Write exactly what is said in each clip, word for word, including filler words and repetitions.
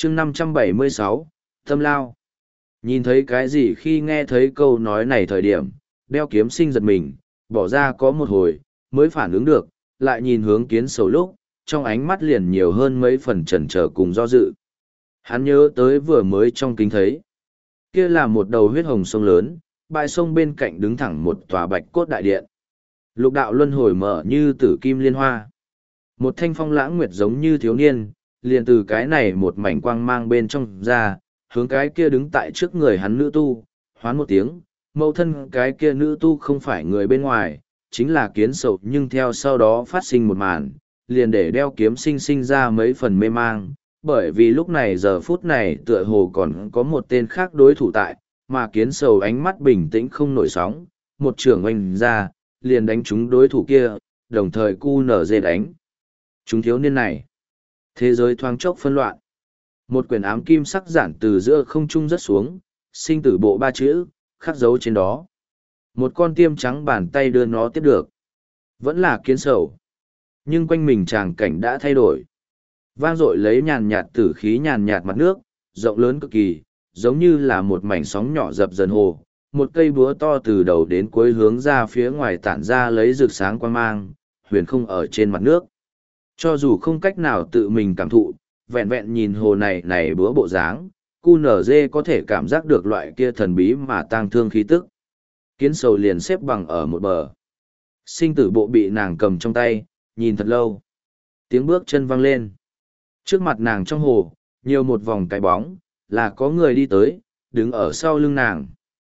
chương năm trăm bảy mươi sáu, Tâm Lao. Nhìn thấy cái gì khi nghe thấy câu nói này thời điểm, đeo kiếm sinh giật mình, bỏ ra có một hồi, mới phản ứng được, lại nhìn hướng kiến sầu lúc, trong ánh mắt liền nhiều hơn mấy phần chần chờ cùng do dự. Hắn nhớ tới vừa mới trong kính thấy. Kia là một đầu huyết hồng sông lớn, bãi sông bên cạnh đứng thẳng một tòa bạch cốt đại điện. Lục đạo luân hồi mở như tử kim liên hoa. Một thanh phong lãng nguyệt giống như thiếu niên, liền từ cái này một mảnh quang mang bên trong ra, hướng cái kia đứng tại trước người hắn nữ tu, hoán một tiếng, mẫu thân cái kia nữ tu không phải người bên ngoài, chính là kiến sầu, nhưng theo sau đó phát sinh một màn, liền để đeo kiếm sinh sinh ra mấy phần mê mang, bởi vì lúc này giờ phút này tựa hồ còn có một tên khác đối thủ tại, mà kiến sầu ánh mắt bình tĩnh không nổi sóng, một trưởng oanh ra, liền đánh trúng đối thủ kia, đồng thời cu nở dê đánh. Chúng thiếu niên này. Thế giới thoáng chốc phân loạn. Một quyển ám kim sắc giản từ giữa không trung rớt xuống, sinh tử bộ ba chữ, khắc dấu trên đó. Một con tiêm trắng bàn tay đưa nó tiếp được. Vẫn là kiến sầu. Nhưng quanh mình tràng cảnh đã thay đổi. Vang dội lấy nhàn nhạt tử khí nhàn nhạt mặt nước, rộng lớn cực kỳ, giống như là một mảnh sóng nhỏ dập dần hồ. Một cây búa to từ đầu đến cuối hướng ra phía ngoài tản ra lấy rực sáng quang mang, huyền không ở trên mặt nước. Cho dù không cách nào tự mình cảm thụ, vẹn vẹn nhìn hồ này này búa bộ dáng, cu nở dê có thể cảm giác được loại kia thần bí mà tang thương khí tức. Kiến sầu liền xếp bằng ở một bờ. Sinh tử bộ bị nàng cầm trong tay, nhìn thật lâu. Tiếng bước chân vang lên. Trước mặt nàng trong hồ, nhiều một vòng cái bóng, là có người đi tới, đứng ở sau lưng nàng.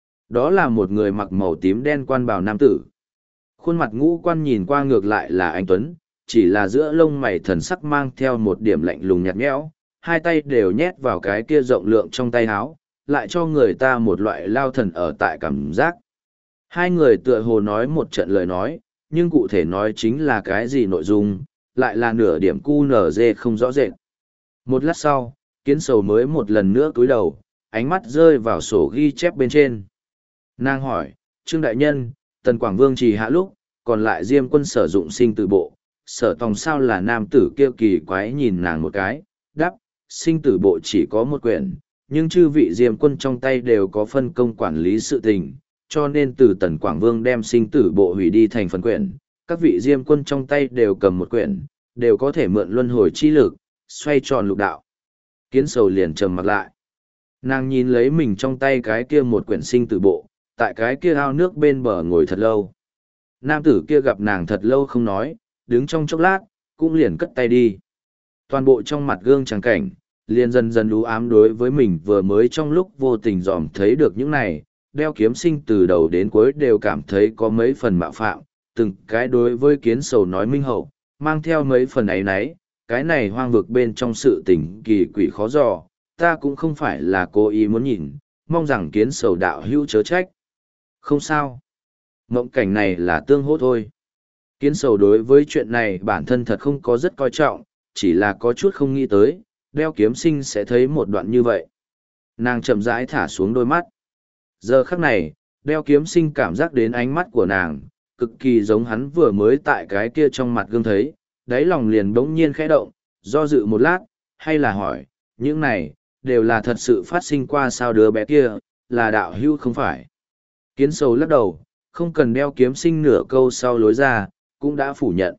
Đó là một người mặc màu tím đen quan bào nam tử. Khuôn mặt ngũ quan nhìn qua ngược lại là anh Tuấn, chỉ là giữa lông mày thần sắc mang theo một điểm lạnh lùng nhạt nhẽo, hai tay đều nhét vào cái kia rộng lượng trong tay áo, lại cho người ta một loại lao thần ở tại cảm giác. Hai người tựa hồ nói một trận lời nói, nhưng cụ thể nói chính là cái gì nội dung, lại là nửa điểm cu nở dê không rõ rệt. Một lát sau, kiến sầu mới một lần nữa cúi đầu, ánh mắt rơi vào sổ ghi chép bên trên. Nàng hỏi, Trương Đại Nhân, Tần Quảng Vương trì hạ lúc, còn lại Diêm quân sử dụng sinh tử bộ, sở tòng sao là nam tử kia kỳ quái nhìn nàng một cái, đáp, sinh tử bộ chỉ có một quyển, nhưng chư vị Diêm quân trong tay đều có phân công quản lý sự tình, cho nên từ Tần Quảng Vương đem sinh tử bộ hủy đi thành phần quyển, các vị Diêm quân trong tay đều cầm một quyển, đều có thể mượn luân hồi chi lực, xoay tròn lục đạo. Kiến sầu liền trầm mặt lại. Nàng nhìn lấy mình trong tay cái kia một quyển sinh tử bộ, tại cái kia ao nước bên bờ ngồi thật lâu. Nam tử kia gặp nàng thật lâu không nói, đứng trong chốc lát, cũng liền cất tay đi. Toàn bộ trong mặt gương trắng cảnh, liền dần dần lú ám đối với mình vừa mới trong lúc vô tình dòm thấy được những này, đeo kiếm sinh từ đầu đến cuối đều cảm thấy có mấy phần mạo phạm, từng cái đối với kiến sầu nói minh hậu, mang theo mấy phần ấy nấy, cái này hoang vực bên trong sự tình kỳ quỷ khó dò, ta cũng không phải là cố ý muốn nhìn, mong rằng kiến sầu đạo hữu chớ trách. Không sao. Mộng cảnh này là tương hỗ thôi. Kiến sầu đối với chuyện này bản thân thật không có rất coi trọng, chỉ là có chút không nghĩ tới, đeo kiếm sinh sẽ thấy một đoạn như vậy. Nàng chậm rãi thả xuống đôi mắt. Giờ khắc này, đeo kiếm sinh cảm giác đến ánh mắt của nàng, cực kỳ giống hắn vừa mới tại cái kia trong mặt gương thấy, đáy lòng liền bỗng nhiên khẽ động, do dự một lát, hay là hỏi, những này, đều là thật sự phát sinh qua sao đứa bé kia, là đạo hữu không phải. Kiến sầu lắc đầu, không cần đeo kiếm sinh nửa câu sau lối ra, cũng đã phủ nhận.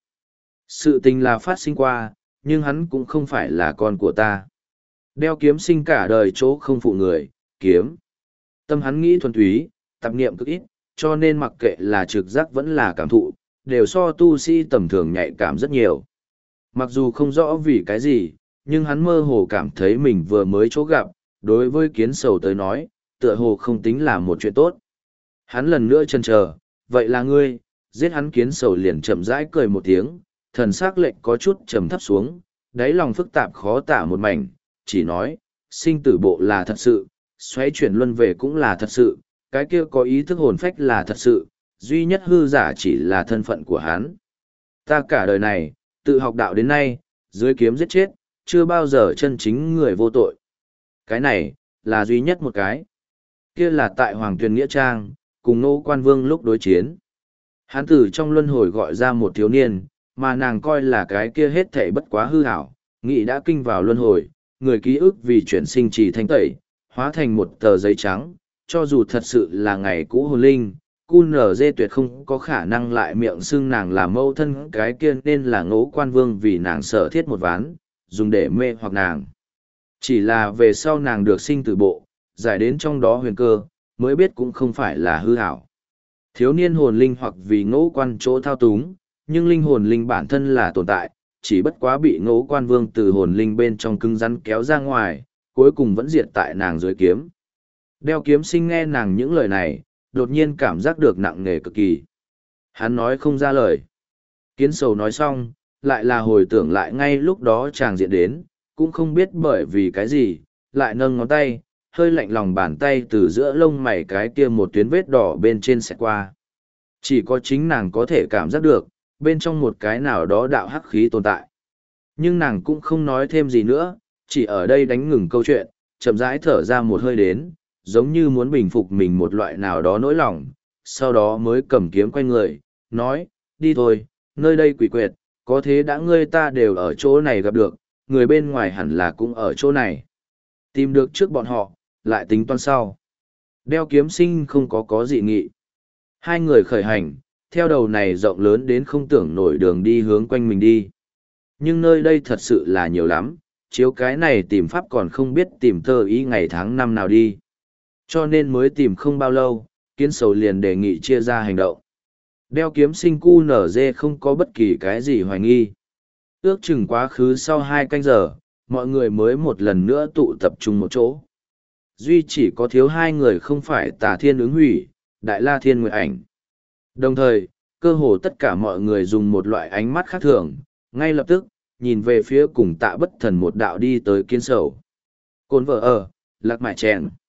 Sự tình là phát sinh qua, nhưng hắn cũng không phải là con của ta. Đeo kiếm sinh cả đời chỗ không phụ người, kiếm. Tâm hắn nghĩ thuần túy, tạp niệm cực ít, cho nên mặc kệ là trực giác vẫn là cảm thụ, đều so tu sĩ tầm thường nhạy cảm rất nhiều. Mặc dù không rõ vì cái gì, nhưng hắn mơ hồ cảm thấy mình vừa mới chỗ gặp, đối với kiến sầu tới nói, tựa hồ không tính là một chuyện tốt. Hắn lần nữa chần chờ, vậy là ngươi, giết hắn kiến sầu liền chậm rãi cười một tiếng, thần sắc lệnh có chút trầm thấp xuống, đáy lòng phức tạp khó tả một mảnh, chỉ nói, sinh tử bộ là thật sự, xoáy chuyển luân về cũng là thật sự, cái kia có ý thức hồn phách là thật sự, duy nhất hư giả chỉ là thân phận của hắn. Ta cả đời này, tự học đạo đến nay, dưới kiếm giết chết, chưa bao giờ chân chính người vô tội. Cái này, là duy nhất một cái. Kia là tại Hoàng Tuyền Nghĩa Trang, cùng Nô Quan Vương lúc đối chiến. Hắn tử trong luân hồi gọi ra một thiếu niên, mà nàng coi là cái kia hết thảy bất quá hư hảo, nghĩ đã kinh vào luân hồi, người ký ức vì chuyển sinh chỉ thanh tẩy, hóa thành một tờ giấy trắng, cho dù thật sự là ngày cũ hồn linh, cu nở dê tuyệt không có khả năng lại miệng xưng nàng là mẫu thân cái kia nên là ngỗ quan vương vì nàng sở thiết một ván, dùng để mê hoặc nàng. Chỉ là về sau nàng được sinh từ bộ, giải đến trong đó huyền cơ, mới biết cũng không phải là hư hảo. Thiếu niên hồn linh hoặc vì ngỗ quan chỗ thao túng, nhưng linh hồn linh bản thân là tồn tại, chỉ bất quá bị ngỗ quan vương từ hồn linh bên trong cứng rắn kéo ra ngoài, cuối cùng vẫn diệt tại nàng dưới kiếm. Đeo kiếm sinh nghe nàng những lời này, đột nhiên cảm giác được nặng nề cực kỳ. Hắn nói không ra lời. Kiến sầu nói xong, lại là hồi tưởng lại ngay lúc đó chàng diện đến, cũng không biết bởi vì cái gì, lại nâng ngón tay, hơi lạnh lòng bàn tay từ giữa lông mày cái kia một tuyến vết đỏ bên trên xẹt qua. Chỉ có chính nàng có thể cảm giác được, bên trong một cái nào đó đạo hắc khí tồn tại. Nhưng nàng cũng không nói thêm gì nữa, chỉ ở đây đánh ngừng câu chuyện, chậm rãi thở ra một hơi đến, giống như muốn bình phục mình một loại nào đó nỗi lòng, sau đó mới cầm kiếm quay người, nói, đi thôi, nơi đây quỷ quyệt, có thế đã ngươi ta đều ở chỗ này gặp được, người bên ngoài hẳn là cũng ở chỗ này. Tìm được trước bọn họ, lại tính toán sau. Đeo kiếm sinh không có có dị nghị. Hai người khởi hành, theo đầu này rộng lớn đến không tưởng nổi đường đi hướng quanh mình đi. Nhưng nơi đây thật sự là nhiều lắm, chiếu cái này tìm pháp còn không biết tìm tơ ý ngày tháng năm nào đi. Cho nên mới tìm không bao lâu, kiến sầu liền đề nghị chia ra hành động. Đeo kiếm sinh cu nở dê không có bất kỳ cái gì hoài nghi. Ước chừng quá khứ sau hai canh giờ, mọi người mới một lần nữa tụ tập trung một chỗ. Duy chỉ có thiếu hai người không phải Tà Thiên ứng hủy, Đại La Thiên Nguyệt ảnh. Đồng thời, cơ hồ tất cả mọi người dùng một loại ánh mắt khác thường, ngay lập tức, nhìn về phía cùng Tạ Bất Thần một đạo đi tới kiến sầu. Côn vợ ở, lạc mại chèn.